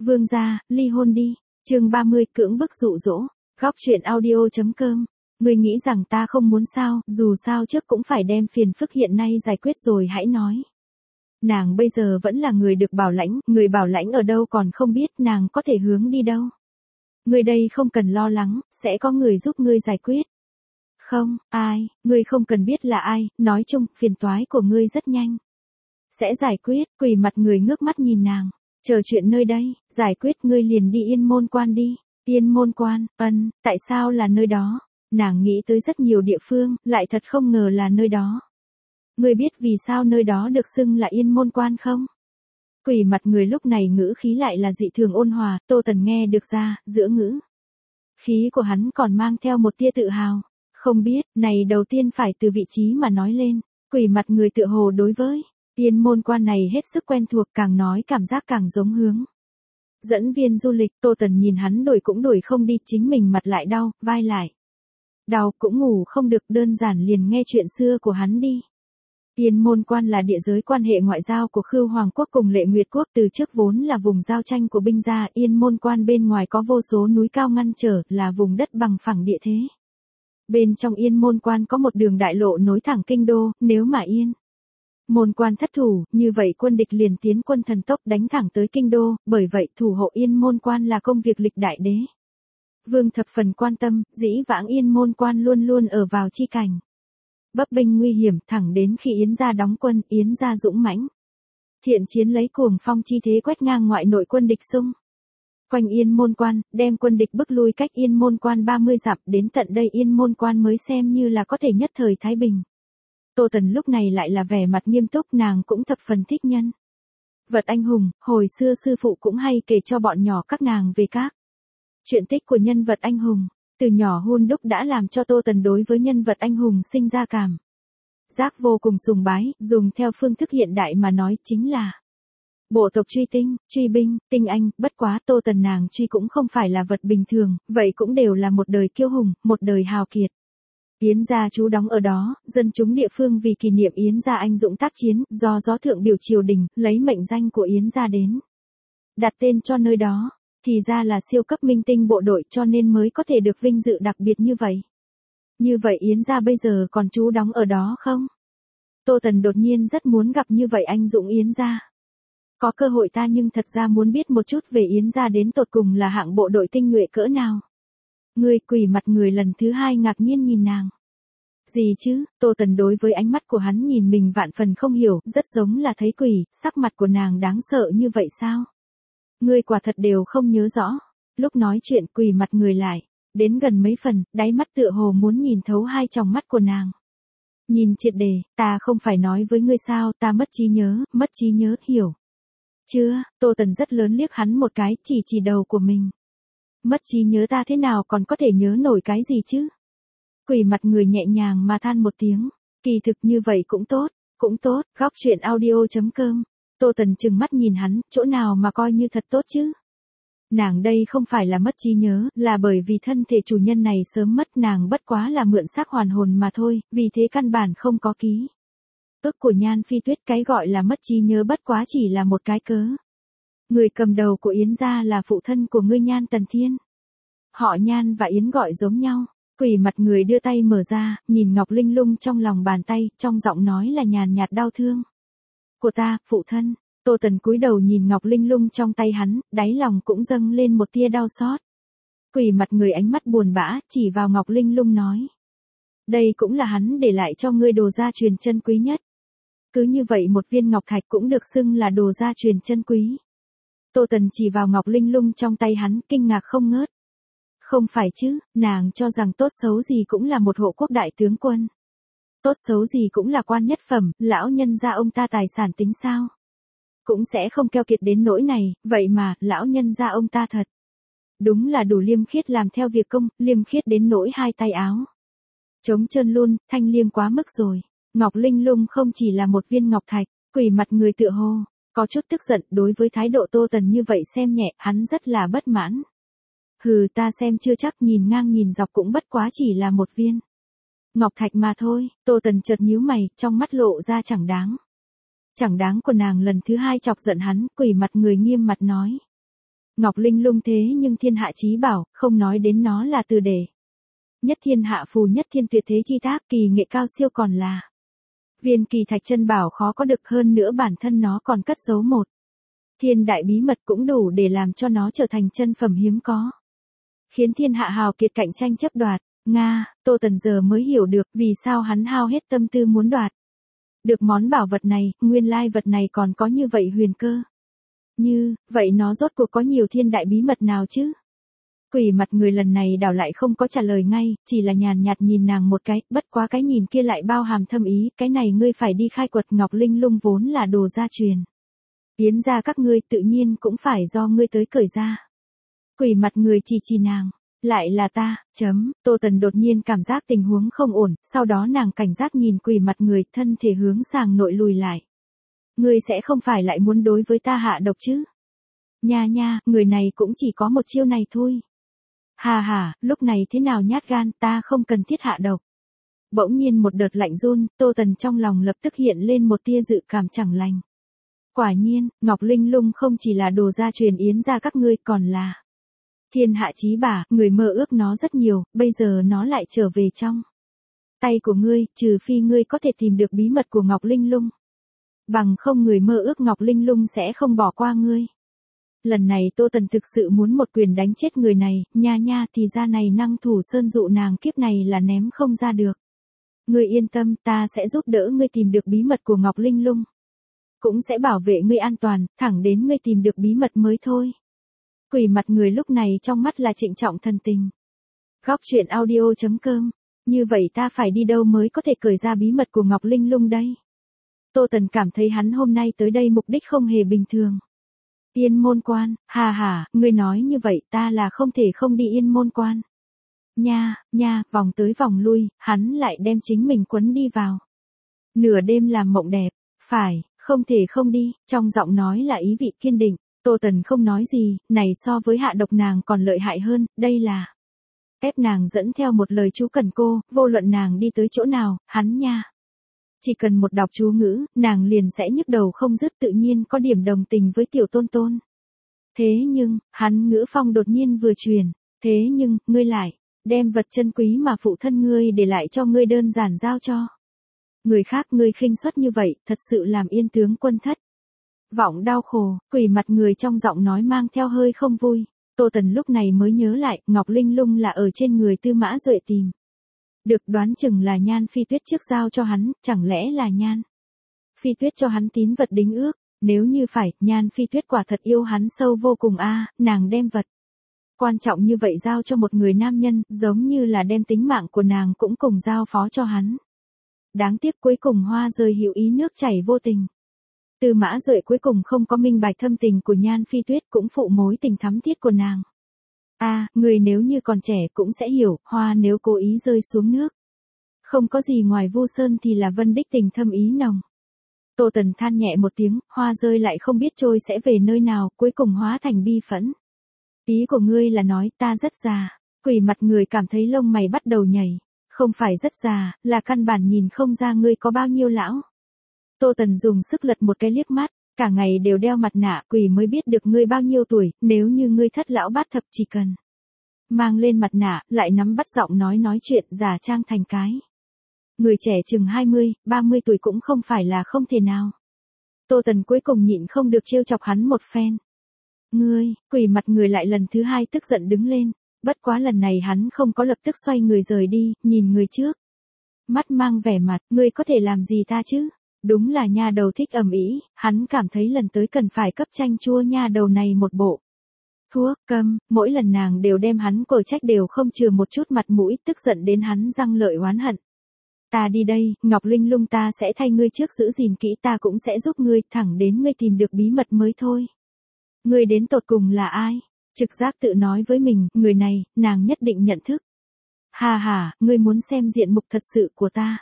Vương gia, ly hôn đi. Chương 30 cưỡng bức dụ dỗ. Góc truyện audio.com. Ngươi nghĩ rằng ta không muốn sao, dù sao trước cũng phải đem phiền phức hiện nay giải quyết rồi hãy nói. Nàng bây giờ vẫn là người được bảo lãnh, người bảo lãnh ở đâu còn không biết nàng có thể hướng đi đâu. Ngươi đây không cần lo lắng, sẽ có người giúp ngươi giải quyết. Không, ai, ngươi không cần biết là ai, nói chung, phiền toái của ngươi rất nhanh. Sẽ giải quyết, quỳ mặt người ngước mắt nhìn nàng. Chờ chuyện nơi đây, giải quyết ngươi liền đi Yên Môn Quan đi. Yên Môn Quan, tại sao là nơi đó? Nàng nghĩ tới rất nhiều địa phương, lại thật không ngờ là nơi đó. Ngươi biết vì sao nơi đó được xưng là Yên Môn Quan không? Quỳ mặt người lúc này ngữ khí lại là dị thường ôn hòa, Tô Tần nghe được ra, giữa ngữ. Khí của hắn còn mang theo một tia tự hào. Không biết, này đầu tiên phải từ vị trí mà nói lên. Quỳ mặt người tựa hồ đối với Yên Môn Quan này hết sức quen thuộc, càng nói cảm giác càng giống hướng. Dẫn viên du lịch, Tô Tần nhìn hắn đổi cũng đổi không đi, chính mình mặt lại đau, vai lại đau, cũng ngủ không được, đơn giản liền nghe chuyện xưa của hắn đi. Yên Môn Quan là địa giới quan hệ ngoại giao của Khưu Hoàng quốc cùng Lệ Nguyệt quốc, từ trước vốn là vùng giao tranh của binh gia. Yên Môn Quan bên ngoài có vô số núi cao ngăn trở, là vùng đất bằng phẳng địa thế. Bên trong Yên Môn Quan có một đường đại lộ nối thẳng kinh đô, nếu mà Yên Môn Quan thất thủ, như vậy quân địch liền tiến quân thần tốc đánh thẳng tới kinh đô, bởi vậy thủ hộ Yên Môn Quan là công việc lịch đại đế vương thập phần quan tâm, dĩ vãng Yên Môn Quan luôn luôn ở vào chi cảnh bấp bênh nguy hiểm, thẳng đến khi Yến gia đóng quân, Yến gia dũng mãnh thiện chiến lấy cuồng phong chi thế quét ngang ngoại nội quân địch xung quanh Yên Môn Quan, đem quân địch bức lui cách Yên Môn Quan 30 dặm, đến tận đây Yên Môn Quan mới xem như là có thể nhất thời thái bình. Tô Tần lúc này lại là vẻ mặt nghiêm túc, nàng cũng thập phần thích nhân vật anh hùng, hồi xưa sư phụ cũng hay kể cho bọn nhỏ các nàng về các chuyện tích của nhân vật anh hùng. Từ nhỏ hun đúc đã làm cho Tô Tần đối với nhân vật anh hùng sinh ra cảm giác vô cùng sùng bái, dùng theo phương thức hiện đại mà nói chính là bộ tộc truy tinh, truy binh, tinh anh. Bất quá Tô Tần nàng truy cũng không phải là vật bình thường, vậy cũng đều là một đời kiêu hùng, một đời hào kiệt. Yến gia trú đóng ở đó, dân chúng địa phương vì kỷ niệm Yến gia anh dũng tác chiến, do gió thượng biểu triều đình, lấy mệnh danh của Yến gia đến đặt tên cho nơi đó. Thì ra là siêu cấp minh tinh bộ đội, cho nên mới có thể được vinh dự đặc biệt như vậy. Như vậy Yến gia bây giờ còn trú đóng ở đó không? Tô Tần đột nhiên rất muốn gặp như vậy anh dũng Yến gia. Có cơ hội ta nhưng thật ra muốn biết một chút về Yến gia đến tột cùng là hạng bộ đội tinh nhuệ cỡ nào. Ngươi, quỳ mặt người lần thứ hai ngạc nhiên nhìn nàng. Gì chứ? Tô Tần đối với ánh mắt của hắn nhìn mình vạn phần không hiểu, rất giống là thấy quỷ, sắc mặt của nàng đáng sợ như vậy sao? Ngươi quả thật đều không nhớ rõ. Lúc nói chuyện quỳ mặt người lại, đến gần mấy phần, đáy mắt tựa hồ muốn nhìn thấu hai tròng mắt của nàng. Nhìn triệt đề, ta không phải nói với ngươi sao, ta mất trí nhớ, hiểu. Chưa, Tô Tần rất lớn liếc hắn một cái, chỉ đầu của mình. Mất trí nhớ ta thế nào còn có thể nhớ nổi cái gì chứ? Quỳ mặt người nhẹ nhàng mà than một tiếng, kỳ thực như vậy cũng tốt, góc truyện audio.com. Tô Tần trừng mắt nhìn hắn, chỗ nào mà coi như thật tốt chứ? Nàng đây không phải là mất trí nhớ, là bởi vì thân thể chủ nhân này sớm mất, nàng bất quá là mượn xác hoàn hồn mà thôi, vì thế căn bản không có ký ức của Nhan Phi Tuyết, cái gọi là mất trí nhớ bất quá chỉ là một cái cớ. Người cầm đầu của Yến gia là phụ thân của ngươi Nhan Tần Thiên. Họ Nhan và Yến gọi giống nhau. Quỳ mặt người đưa tay mở ra, nhìn ngọc linh lung trong lòng bàn tay, trong giọng nói là nhàn nhạt đau thương. Của ta, phụ thân. Tô Tần cúi đầu nhìn ngọc linh lung trong tay hắn, đáy lòng cũng dâng lên một tia đau xót. Quỳ mặt người ánh mắt buồn bã, chỉ vào ngọc linh lung nói. Đây cũng là hắn để lại cho ngươi đồ gia truyền chân quý nhất. Cứ như vậy một viên ngọc thạch cũng được xưng là đồ gia truyền chân quý. Tô Tần chỉ vào ngọc linh lung trong tay hắn, kinh ngạc không ngớt. Không phải chứ, nàng cho rằng tốt xấu gì cũng là một hộ quốc đại tướng quân. Tốt xấu gì cũng là quan nhất phẩm, lão nhân gia ông ta tài sản tính sao? Cũng sẽ không keo kiệt đến nỗi này, vậy mà, lão nhân gia ông ta thật. Đúng là đủ liêm khiết làm theo việc công, liêm khiết đến nỗi hai tay áo trống trơn luôn, thanh liêm quá mức rồi. Ngọc linh lung không chỉ là một viên ngọc thạch, quỳ mặt người tựa hồ có chút tức giận đối với thái độ Tô Tần như vậy xem nhẹ, hắn rất là bất mãn. Hừ, ta xem chưa chắc, nhìn ngang nhìn dọc cũng bất quá chỉ là một viên ngọc thạch mà thôi. Tô Tần chợt nhíu mày, trong mắt lộ ra chẳng đáng. Chẳng đáng của nàng lần thứ hai chọc giận hắn, quỳ mặt người nghiêm mặt nói. Ngọc Linh Lung thế nhưng thiên hạ chí bảo, không nói đến nó là từ để. Nhất thiên hạ phù nhất thiên tuyệt thế chi tác, kỳ nghệ cao siêu còn là. Viên kỳ thạch chân bảo khó có được, hơn nữa bản thân nó còn cất giấu một thiên đại bí mật cũng đủ để làm cho nó trở thành chân phẩm hiếm có. Khiến thiên hạ hào kiệt cạnh tranh chấp đoạt. Nga, Tô Tần giờ mới hiểu được vì sao hắn hao hết tâm tư muốn đoạt được món bảo vật này, nguyên lai vật này còn có như vậy huyền cơ. Vậy nó rốt cuộc có nhiều thiên đại bí mật nào chứ? Quỷ mặt người lần này đảo lại không có trả lời ngay, chỉ là nhàn nhạt nhìn nàng một cái, bất quá cái nhìn kia lại bao hàm thâm ý, cái này ngươi phải đi khai quật. Ngọc Linh Lung vốn là đồ gia truyền. Yến gia các ngươi tự nhiên cũng phải do ngươi tới cởi ra. Quỷ mặt người chỉ nàng. Lại là ta, Tô Tần đột nhiên cảm giác tình huống không ổn, sau đó nàng cảnh giác nhìn quỷ mặt người, thân thể hướng sàng nội lùi lại. Ngươi sẽ không phải lại muốn đối với ta hạ độc chứ? Nha, người này cũng chỉ có một chiêu này thôi. Hà, lúc này thế nào nhát gan, ta không cần thiết hạ độc. Bỗng nhiên một đợt lạnh run, Tô Tần trong lòng lập tức hiện lên một tia dự cảm chẳng lành. Quả nhiên, Ngọc Linh Lung không chỉ là đồ gia truyền Yến gia các ngươi, còn là thiên hạ chí bảo, người mơ ước nó rất nhiều, bây giờ nó lại trở về trong tay của ngươi, trừ phi ngươi có thể tìm được bí mật của Ngọc Linh Lung. Bằng không người mơ ước Ngọc Linh Lung sẽ không bỏ qua ngươi. Lần này Tô Tần thực sự muốn một quyền đánh chết người này, nha, thì ra này năng thủ sơn dụ nàng kiếp này là ném không ra được. Ngươi yên tâm, ta sẽ giúp đỡ ngươi tìm được bí mật của Ngọc Linh Lung. Cũng sẽ bảo vệ ngươi an toàn, thẳng đến ngươi tìm được bí mật mới thôi. Quỷ mặt người lúc này trong mắt là trịnh trọng thần tình. Góc truyện audio.com. Như vậy ta phải đi đâu mới có thể cởi ra bí mật của Ngọc Linh Lung đây? Tô Tần cảm thấy hắn hôm nay tới đây mục đích không hề bình thường. Yên môn quan, hà, ngươi nói như vậy ta là không thể không đi yên môn quan. Nha, vòng tới vòng lui, hắn lại đem chính mình quấn đi vào. Nửa đêm làm mộng đẹp, phải, không thể không đi, trong giọng nói là ý vị kiên định. Tô Tần không nói gì, này so với hạ độc nàng còn lợi hại hơn, đây là ép nàng dẫn theo một lời chú cần cô, vô luận nàng đi tới chỗ nào, hắn nha. Chỉ cần một đọc chú ngữ, nàng liền sẽ nhức đầu không dứt, tự nhiên có điểm đồng tình với tiểu tôn tôn. Thế nhưng, hắn ngữ phong đột nhiên vừa truyền, thế nhưng, ngươi lại, đem vật chân quý mà phụ thân ngươi để lại cho ngươi đơn giản giao cho người khác, ngươi khinh suất như vậy, thật sự làm yên tướng quân thất vọng đau khổ. Quỷ mặt người trong giọng nói mang theo hơi không vui. Tô Tần lúc này mới nhớ lại, Ngọc Linh Lung là ở trên người Tư Mã Duệ tìm được, đoán chừng là Nhan Phi Tuyết trước giao cho hắn, chẳng lẽ là Nhan Phi Tuyết cho hắn tín vật đính ước? Nếu như phải, Nhan Phi Tuyết quả thật yêu hắn sâu vô cùng a, nàng đem vật quan trọng như vậy giao cho một người nam nhân, giống như là đem tính mạng của nàng cũng cùng giao phó cho hắn. Đáng tiếc cuối cùng hoa rơi hữu ý nước chảy vô tình. Tư Mã Duệ cuối cùng không có minh bạch thâm tình của Nhan Phi Tuyết, cũng phụ mối tình thắm thiết của nàng. Người nếu như còn trẻ cũng sẽ hiểu, hoa nếu cố ý rơi xuống nước. Không có gì ngoài Vu Sơn thì là Vân đích tình thâm ý nồng. Tô Tần than nhẹ một tiếng, hoa rơi lại không biết trôi sẽ về nơi nào, cuối cùng hóa thành bi phẫn. Ý của ngươi là nói ta rất già. Quỷ mặt người cảm thấy lông mày bắt đầu nhảy. Không phải rất già, là căn bản nhìn không ra ngươi có bao nhiêu lão. Tô Tần dùng sức lật một cái liếc mắt, cả ngày đều đeo mặt nạ, quỷ mới biết được ngươi bao nhiêu tuổi, nếu như ngươi thất lão bát thập chỉ cần mang lên mặt nạ, lại nắm bắt giọng nói chuyện, giả trang thành cái người trẻ chừng 20, 30 tuổi cũng không phải là không thể nào. Tô Tần cuối cùng nhịn không được trêu chọc hắn một phen. Ngươi, quỷ mặt người lại lần thứ hai tức giận đứng lên, bất quá lần này hắn không có lập tức xoay người rời đi, nhìn người trước. Mắt mang vẻ mặt, ngươi có thể làm gì ta chứ? Đúng là nha đầu thích ầm ĩ, hắn cảm thấy lần tới cần phải cấp chanh chua nha đầu này một bộ thuốc câm, mỗi lần nàng đều đem hắn cổi trách đều không chừa một chút mặt mũi, tức giận đến hắn răng lợi oán hận. Ta đi đây, Ngọc Linh Lung ta sẽ thay ngươi trước giữ gìn kỹ, ta cũng sẽ giúp ngươi, thẳng đến ngươi tìm được bí mật mới thôi. Ngươi đến tột cùng là ai? Trực giác tự nói với mình, người này, nàng nhất định nhận thức. Hà, ngươi muốn xem diện mục thật sự của ta.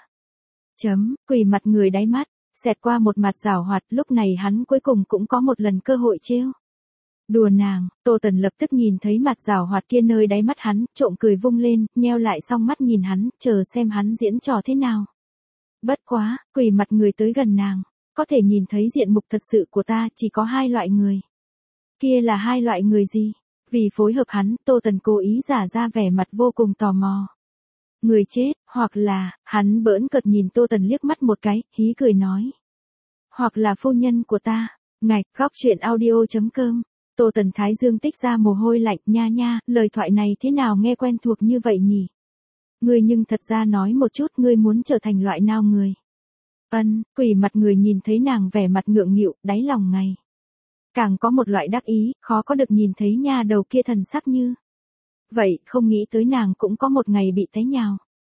Quỷ mặt người đáy mắt, xẹt qua một mặt giảo hoạt, lúc này hắn cuối cùng cũng có một lần cơ hội trêu đùa nàng. Tô Tần lập tức nhìn thấy mặt giảo hoạt kia nơi đáy mắt hắn, trộm cười vung lên, nheo lại song mắt nhìn hắn, chờ xem hắn diễn trò thế nào. Bất quá, quỷ mặt người tới gần nàng, có thể nhìn thấy diện mục thật sự của ta, chỉ có hai loại người. Kia là hai loại người gì? Vì phối hợp hắn, Tô Tần cố ý giả ra vẻ mặt vô cùng tò mò. Người chết, hoặc là, hắn bỡn cợt nhìn Tô Tần liếc mắt một cái, hí cười nói. Hoặc là phu nhân của ta. Ngạch, góc chuyện audio.com. Tô Tần thái dương tích ra mồ hôi lạnh, nha nha, lời thoại này thế nào nghe quen thuộc như vậy nhỉ? Ngươi nhưng thật ra nói một chút ngươi muốn trở thành loại nào người? Quỷ mặt người nhìn thấy nàng vẻ mặt ngượng nghịu, đáy lòng ngày. Càng có một loại đắc ý, khó có được nhìn thấy nha đầu kia thần sắc như. Vậy, không nghĩ tới nàng cũng có một ngày bị té nhào.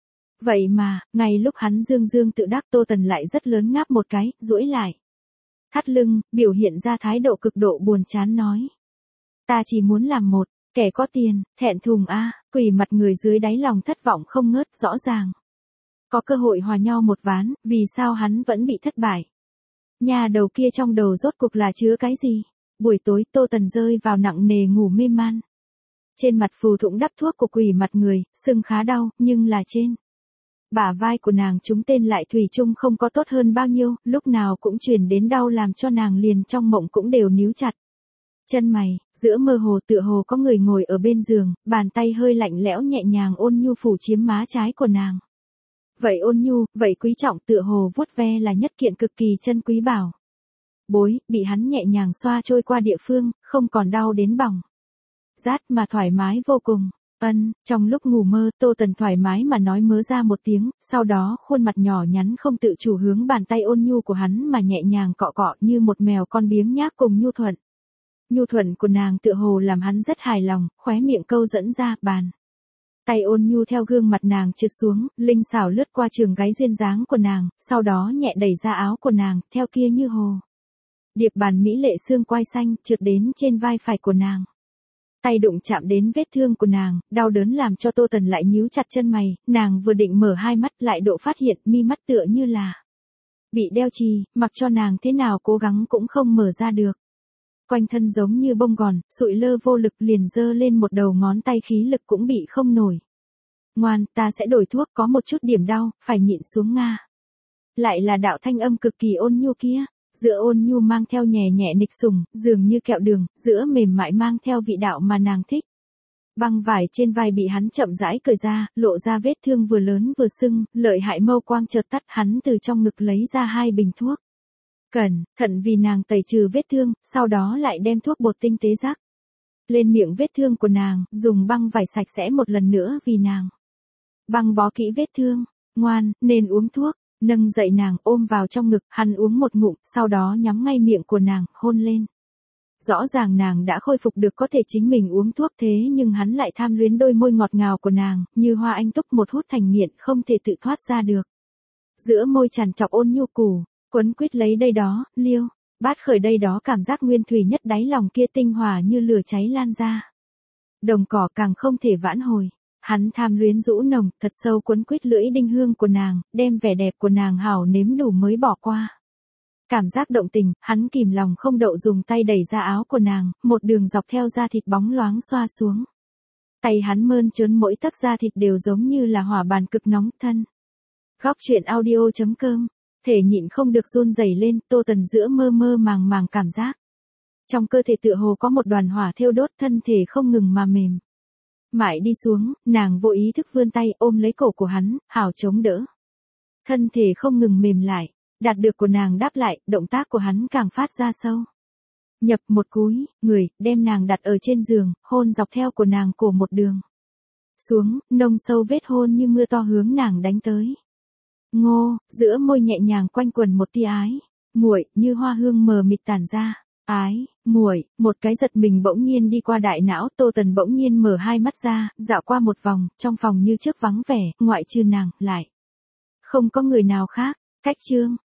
Vậy mà, ngay lúc hắn dương dương tự đắc Tô Tần lại rất lớn ngáp một cái, duỗi lại. Thắt lưng, biểu hiện ra thái độ cực độ buồn chán nói. Ta chỉ muốn làm một, kẻ có tiền, thẹn thùng a. Quỷ mặt người dưới đáy lòng thất vọng không ngớt rõ ràng. Có cơ hội hòa nhau một ván, vì sao hắn vẫn bị thất bại. Nhà đầu kia trong đầu rốt cuộc là chứa cái gì? Buổi tối Tô Tần rơi vào nặng nề ngủ mê man. Trên mặt phù thủng đắp thuốc của quỷ mặt người, sưng khá đau, nhưng là trên. Bả vai của nàng chúng tên lại thủy chung không có tốt hơn bao nhiêu, lúc nào cũng truyền đến đau làm cho nàng liền trong mộng cũng đều níu chặt. Chân mày, giữa mơ hồ tựa hồ có người ngồi ở bên giường, bàn tay hơi lạnh lẽo nhẹ nhàng ôn nhu phủ chiếm má trái của nàng. Vậy ôn nhu, vậy quý trọng tựa hồ vuốt ve là nhất kiện cực kỳ chân quý bảo. Bối, bị hắn nhẹ nhàng xoa trôi qua địa phương, không còn đau đến bỏng. Rát mà thoải mái vô cùng. Trong lúc ngủ mơ Tô Tần thoải mái mà nói mớ ra một tiếng, sau đó khuôn mặt nhỏ nhắn không tự chủ hướng bàn tay ôn nhu của hắn mà nhẹ nhàng cọ cọ như một mèo con biếng nhác cùng nhu thuận. Nhu thuận của nàng tựa hồ làm hắn rất hài lòng, khóe miệng câu dẫn ra, bàn. Tay ôn nhu theo gương mặt nàng trượt xuống, linh xảo lướt qua trường gáy duyên dáng của nàng, sau đó nhẹ đẩy ra áo của nàng, theo kia như hồ. Điệp bàn mỹ lệ xương quai xanh trượt đến trên vai phải của nàng. Tay đụng chạm đến vết thương của nàng, đau đớn làm cho Tô Tần lại nhíu chặt chân mày, nàng vừa định mở hai mắt lại độ phát hiện mi mắt tựa như là bị đeo chì, mặc cho nàng thế nào cố gắng cũng không mở ra được. Quanh thân giống như bông gòn, sụi lơ vô lực liền giơ lên một đầu ngón tay khí lực cũng bị không nổi. Ngoan, ta sẽ đổi thuốc có một chút điểm đau, phải nhịn xuống Nga. Lại là đạo thanh âm cực kỳ ôn nhu kia. Giữa ôn nhu mang theo nhẹ nhẹ nịch sủng, dường như kẹo đường, giữa mềm mại mang theo vị đạo mà nàng thích. Băng vải trên vai bị hắn chậm rãi cởi ra, lộ ra vết thương vừa lớn vừa sưng, lợi hại mâu quang chợt tắt, hắn từ trong ngực lấy ra 2 bình thuốc. Cẩn thận vì nàng tẩy trừ vết thương, sau đó lại đem thuốc bột tinh tế rắc lên miệng vết thương của nàng, dùng băng vải sạch sẽ một lần nữa vì nàng. Băng bó kỹ vết thương, ngoan, nên uống thuốc. Nâng dậy nàng ôm vào trong ngực, hắn uống một ngụm, sau đó nhắm ngay miệng của nàng, hôn lên. Rõ ràng nàng đã khôi phục được có thể chính mình uống thuốc thế nhưng hắn lại tham luyến đôi môi ngọt ngào của nàng, như hoa anh túc một hút thành nghiện không thể tự thoát ra được. Giữa môi tràn trọc ôn nhu củ, quấn quýt lấy đây đó, liêu, bát khởi đây đó cảm giác nguyên thủy nhất đáy lòng kia tinh hòa như lửa cháy lan ra. Đồng cỏ càng không thể vãn hồi. Hắn tham luyến rũ nồng, thật sâu quấn quýt lưỡi đinh hương của nàng, đem vẻ đẹp của nàng hảo nếm đủ mới bỏ qua. Cảm giác động tình, hắn kìm lòng không đậu dùng tay đẩy ra áo của nàng, một đường dọc theo da thịt bóng loáng xoa xuống. Tay hắn mơn trớn mỗi tấc da thịt đều giống như là hỏa bàn cực nóng thân. Góc chuyện audio.com, thể nhịn không được run rẩy lên, Tô Tần giữa mơ mơ màng màng cảm giác. Trong cơ thể tựa hồ có một đoàn hỏa thiêu đốt, thân thể không ngừng mà mềm. Mãi đi xuống, nàng vô ý thức vươn tay ôm lấy cổ của hắn, hảo chống đỡ. Thân thể không ngừng mềm lại, đạt được của nàng đáp lại, động tác của hắn càng phát ra sâu. Nhập một cúi, người, đem nàng đặt ở trên giường, hôn dọc theo của nàng cổ một đường. Xuống, nông sâu vết hôn như mưa to hướng nàng đánh tới. Ngô, giữa môi nhẹ nhàng quanh quần một tia ái, muội như hoa hương mờ mịt tản ra. Ái, muội, một cái giật mình bỗng nhiên đi qua đại não, Tô Tần bỗng nhiên mở hai mắt ra, dạo qua một vòng, trong phòng như trước vắng vẻ, ngoại trừ nàng, lại. Không có người nào khác, cách chương.